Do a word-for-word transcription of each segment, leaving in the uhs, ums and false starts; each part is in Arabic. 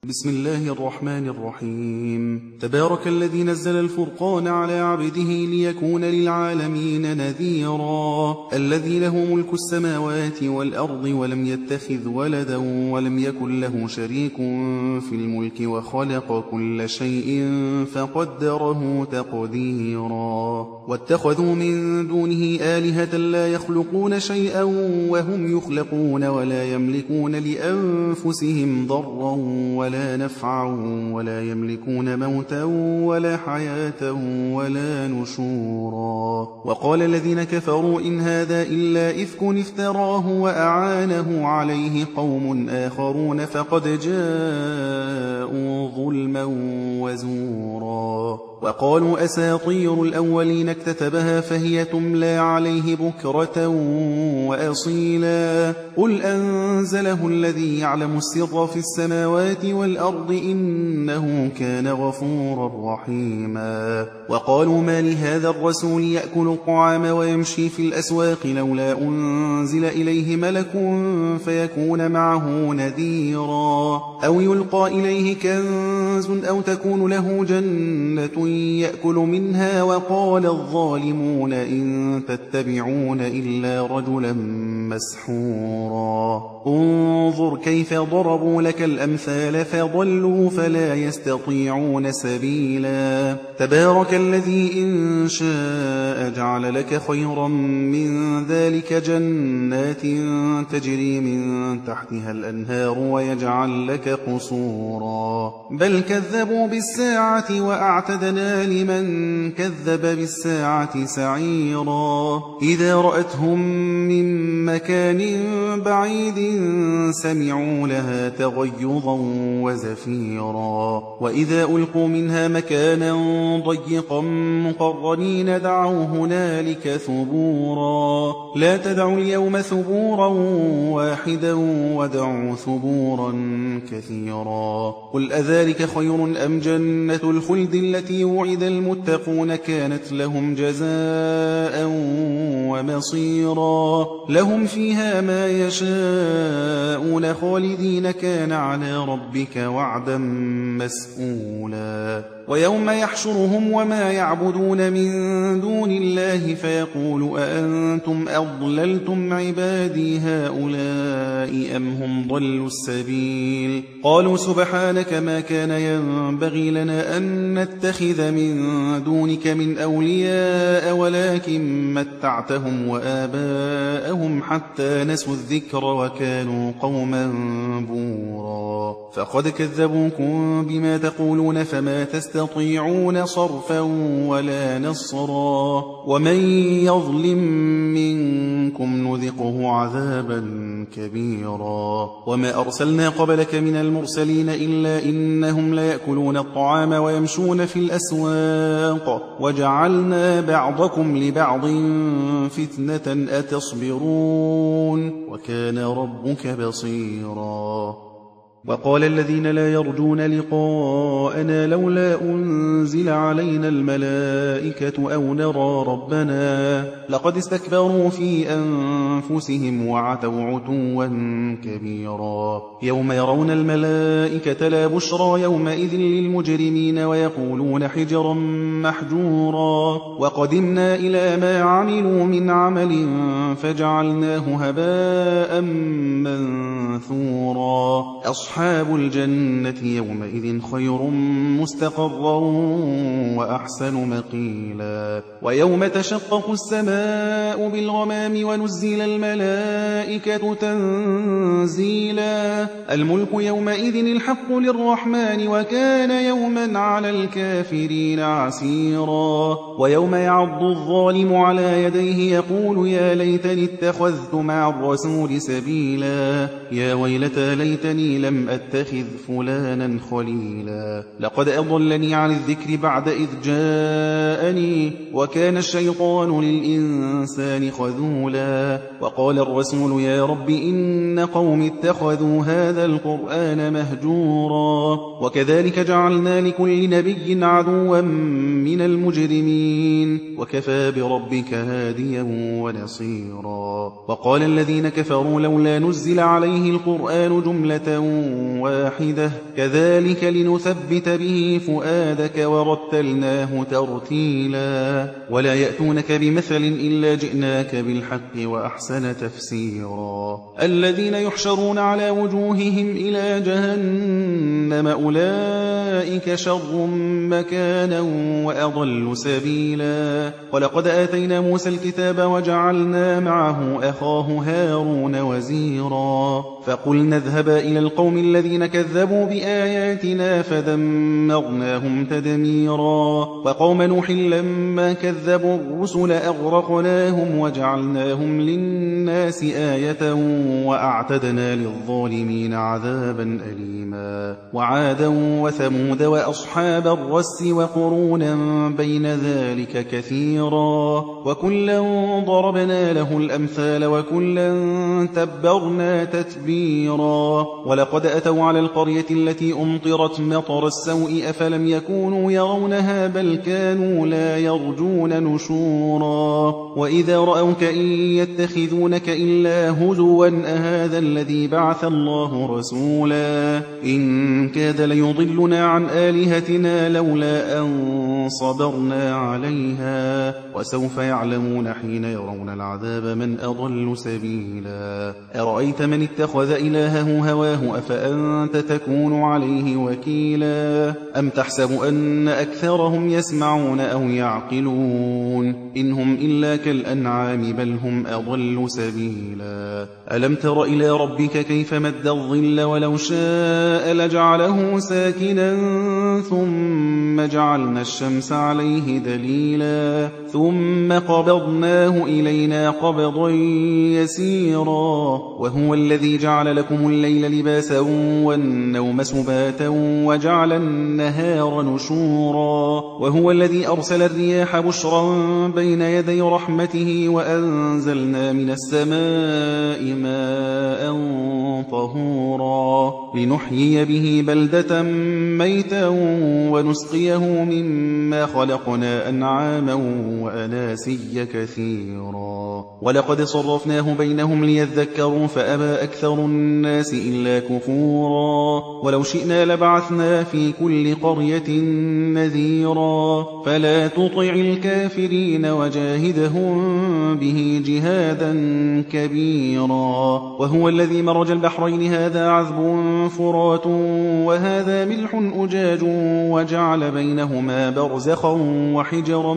بسم الله الرحمن الرحيم. تبارك الذي نزل الفرقان على عبده ليكون للعالمين نذيرا. الذي له ملك السماوات والأرض ولم يتخذ ولدا ولم يكن له شريك في الملك وخلق كل شيء فقدره تقديرا. واتخذوا من دونه آلهة لا يخلقون شيئا وهم يخلقون ولا يملكون لأنفسهم ضرا ولا ولا نفعا ولا يملكون موتا ولا حياة ولا نشورا. وقال الذين كفروا إن هذا إلا إفك افتراه وأعانه عليه قوم آخرون فقد جاءوا ظلما وزورا. وقالوا أساطير الأولين اكتتبها فهي تملى عليه بكرة وأصيلا. قل أنزله الذي يعلم السر في السماوات والأرض إنه كان غفورا رحيما. وقالوا ما لهذا الرسول يأكل الطعام ويمشي في الأسواق لولا أنزل إليه ملك فيكون معه نذيرا. أو يلقى إليه كنز أو تكون له جنة يأكل منها. وقال الظالمون إن تتبعون إلا رجلا مسحورا. انظر كيف ضربوا لك الأمثال فضلوا فلا يستطيعون سبيلا. تبارك الذي إن شاء جعل لك خيرا من ذلك جنات تجري من تحتها الأنهار ويجعل لك قصورا. بل كذبوا بالساعة وأعتدنا لمن كذب بالساعة سعيرا. إذا رأتهم من مكان بعيد سمعوا لها تغيظا وزفيرا. وإذا ألقوا منها مكانا ضيقا مقرنين دعوا هنالك ثبورا. لا تدعوا اليوم ثبورا واحدا ودعوا ثبورا كثيرا. قل أذلك خير أم جنة الخلد التي وعد المتقون كانت لهم جزاء ومصيرا. لهم فيها ما يشاءون خالدين كان على ربك وعدا مسئولا. ويوم يحشرهم وما يعبدون من دون الله فيقول أأنتم أضللتم عبادي هؤلاء أم هم ضلوا السبيل. قالوا سبحانك ما كان ينبغي لنا أن نتخذ من دونك من أولياء ولكن متعتهم وآباءهم حتى نسوا الذكر وكانوا قوما بورا. فقد كذبوكم بما تقولون فما تستطيعون صرفا ولا نصرا. ومن يظلم منكم نذقه عذابا كبيرا. وما أرسلنا قبلك من المرسلين إلا إنهم ليأكلون الطعام ويمشون في الأسواق وجعلنا بعضكم لبعض فتنة أتصبرون وكان ربك بصيرا. وقال الذين لا يرجون لقاءنا لولا أنزل علينا الملائكة أو نرى ربنا لقد استكبروا في أنفسهم وعتوا عتوا كبيرا. يوم يرون الملائكة لا بشرى يومئذ للمجرمين ويقولون حجرا محجورا. وقدمنا إلى ما عملوا من عمل فجعلناه هباء منثورا. أصحاب الجنة يومئذ خير مستقرا وأحسن مقيلا. ويوم تشقق السماء بالغمام ونزل الملائكة تنزيلا. الملك يومئذ الحق للرحمن وكان يوما على الكافرين عسيرا. ويوم يعض الظالم على يديه يقول يا ليتني اتخذت مع الرسول سبيلا. يا ويلتى ليتني لم أتخذ فلانا خليلا. لقد أضلني عن الذكر بعد إذ جاءني وكان الشيطان للإنسان خذولا. وقال الرسول يا رب إن قوم اتخذوا هذا القرآن مهجورا. وكذلك جعلنا لكل نبي عدوا من المجرمين وكفى بربك هاديا ونصيرا. وقال الذين كفروا لولا نزل عليه القرآن جملة واحدة كذلك لنثبت به فؤادك ورتلناه ترتيلا ولا يأتونك بمثل إلا جئناك بالحق وأحسن تفسيرا الذين يحشرون على وجوههم إلى جهنم أولئك شر مكانا وأضل سبيلا ولقد آتينا موسى الكتاب وجعلنا معه أخاه هارون وزيرا فقلنا اذهبا إلى القوم الذين كذبوا بآياتنا فدمرناهم تدميرا وقوم نوح لما كذبوا الرسل أغرقناهم وجعلناهم للناس آية وأعتدنا للظالمين عذابا أليما وعادا وثمود وأصحاب الرس وقرونا بين ذلك كثيرا وكلا ضربنا له الأمثال وكلا تبرنا تتبيرا ولقد أتوا على القرية التي أمطرت مطر السوء أفلم يكونوا يرونها بل كانوا لا يرجون نشورا وإذا رأوك إن يتخذونك إلا هزوا أهذا الذي بعث الله رسولا إن كاد ليضلنا عن آلهتنا لولا أن صبرنا عليها وسوف يعلمون حين يرون العذاب من أضل سبيلا أرأيت من اتخذ إلهه هواه أفأنت تكون عليه وكيلا أم تحسب أن أكثرهم يسمعون أو يعقلون إنهم إلا كالأنعام بل هم أضل سبيلا ألم تر إلى ربك كيف مد الظل ولو شاء لجعله ساكنا ثم جعلنا الشمس عليه دليلا ثم قبضناه إلينا قبضا يسيرا وهو الذي جعل لكم الليل لباسا والنوم سباتا وجعل النهار نشورا وهو الذي أرسل الرياح بشرا بين يدي رحمته وأنزلنا من السماء ماء طهورا لنحيي به بلدة ميتا ونسقيه مما خلقنا أنعاما وأناسيا كثيرا ولقد صرفناه بينهم ليذكروا فأبى أكثر الناس إلا كفورا ولو شئنا لبعثنا في كل قرية نذيرا فلا تطع الكافرين وجاهدهم به جهادا كبيرا وهو الذي مرج البحرين هذا عذب فرات وهذا ملح أجاج وجعل بينهما برزخا وحجرا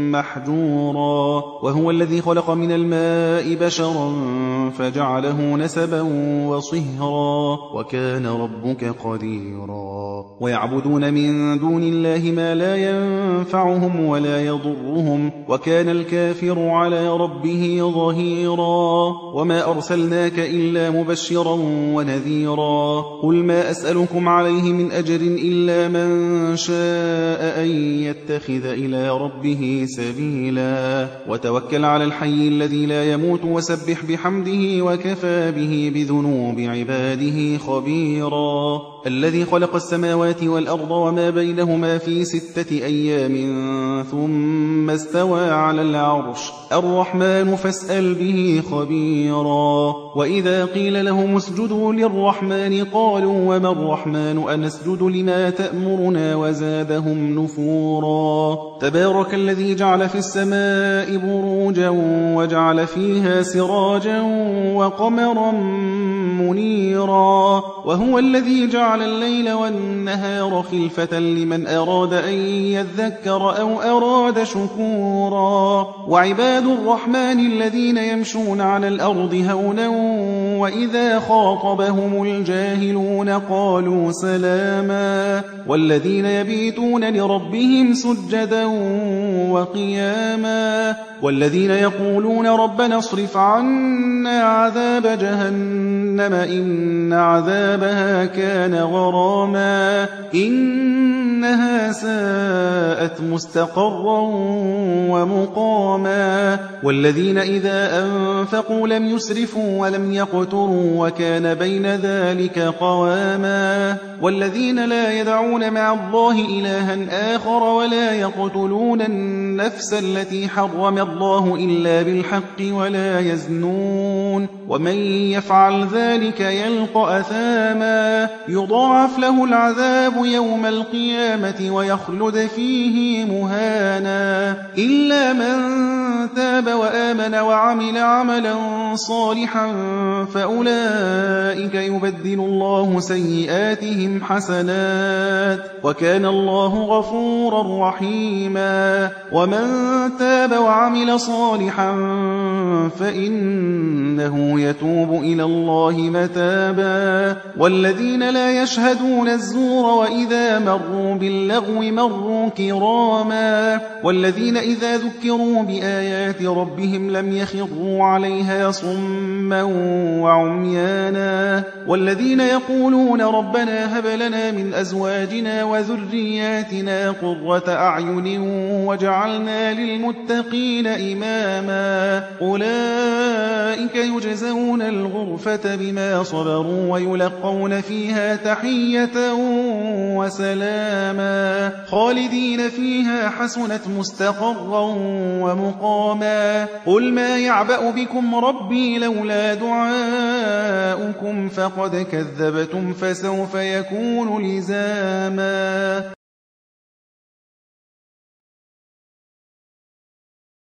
محجورا وهو الذي خلق من الماء بشرا فجعله نسبا وصهرا وكان ربك قديرا ويعبدون من دون الله ما لا ينفعهم ولا يضرهم وكان الكافر على ربه ظهيرا وما أرسلناك إلا مبشرا ونذيرا قل ما أسألكم عليه من أجر إلا من شاء أن يتخذ إلى ربه سبيلا وتوكل على الحي الذي لا يموت وسبح بحمده وكفى به بذنوب عباده خبيرا الذي خلق السماوات والأرض وما بينهما في ستة أيام ثم استوى على العرش الرحمن فاسأل به خبيرا وإذا قيل لهم اسجدوا للرحمن قالوا وما الرحمن أنسجد لما تأمرنا وزادهم نفورا تبارك الذي جعل في السماء بروجا وجعل فيها سراجا وقمرا منيرا وهو الذي جعل الليل والنهار خلفة لمن أراد أن يذكر أو أراد شكورا وعباد الرحمن الذين يمشون على الأرض هونا وإذا خاطبهم الجاهلون قالوا سلاما والذين يبيتون لربهم سجدا وقياما والذين يقولون ربنا اصرف عنا عذاب جهنم إن عذابها كان غراما إنها ساءت مستقرا ومقاما والذين إذا أنفقوا لم يسرفوا ولم يقتروا وكان بين ذلك قواما والذين لا يدعون مع الله إلها آخر ولا يقتلون النفس التي حرم الله إلا بالحق ولا يزنون ومن يفعل ذلك يلقى أثاما يضاعف له العذاب يوم القيامة ويخلد فيه مهانا إلا من تاب وآمن وعمل عملا صالحا فأولئك يبدل الله سيئاتهم حسنات وكان الله غفورا رحيما ومن تاب وعمل صالحا فإنه يتوب إلى الله متابا والذين لا يشهدون الزور وإذا مروا باللغو مروا كراما والذين إذا ذكروا بآيات ربهم لم يخروا عليها صما وعميانا والذين يقولون ربنا هب لنا من أزواجنا وذرياتنا قرة أعين وجعلنا للمتقين إماما أولئك يجزون الغرفة بما صبروا ويلقون فيها تحية وسلاما خالدين فيها حسنت مستقرا ومقاما قل ما يعبأ بكم ربي لولا دعاؤكم فقد كذبتم فسوف يكون لزاما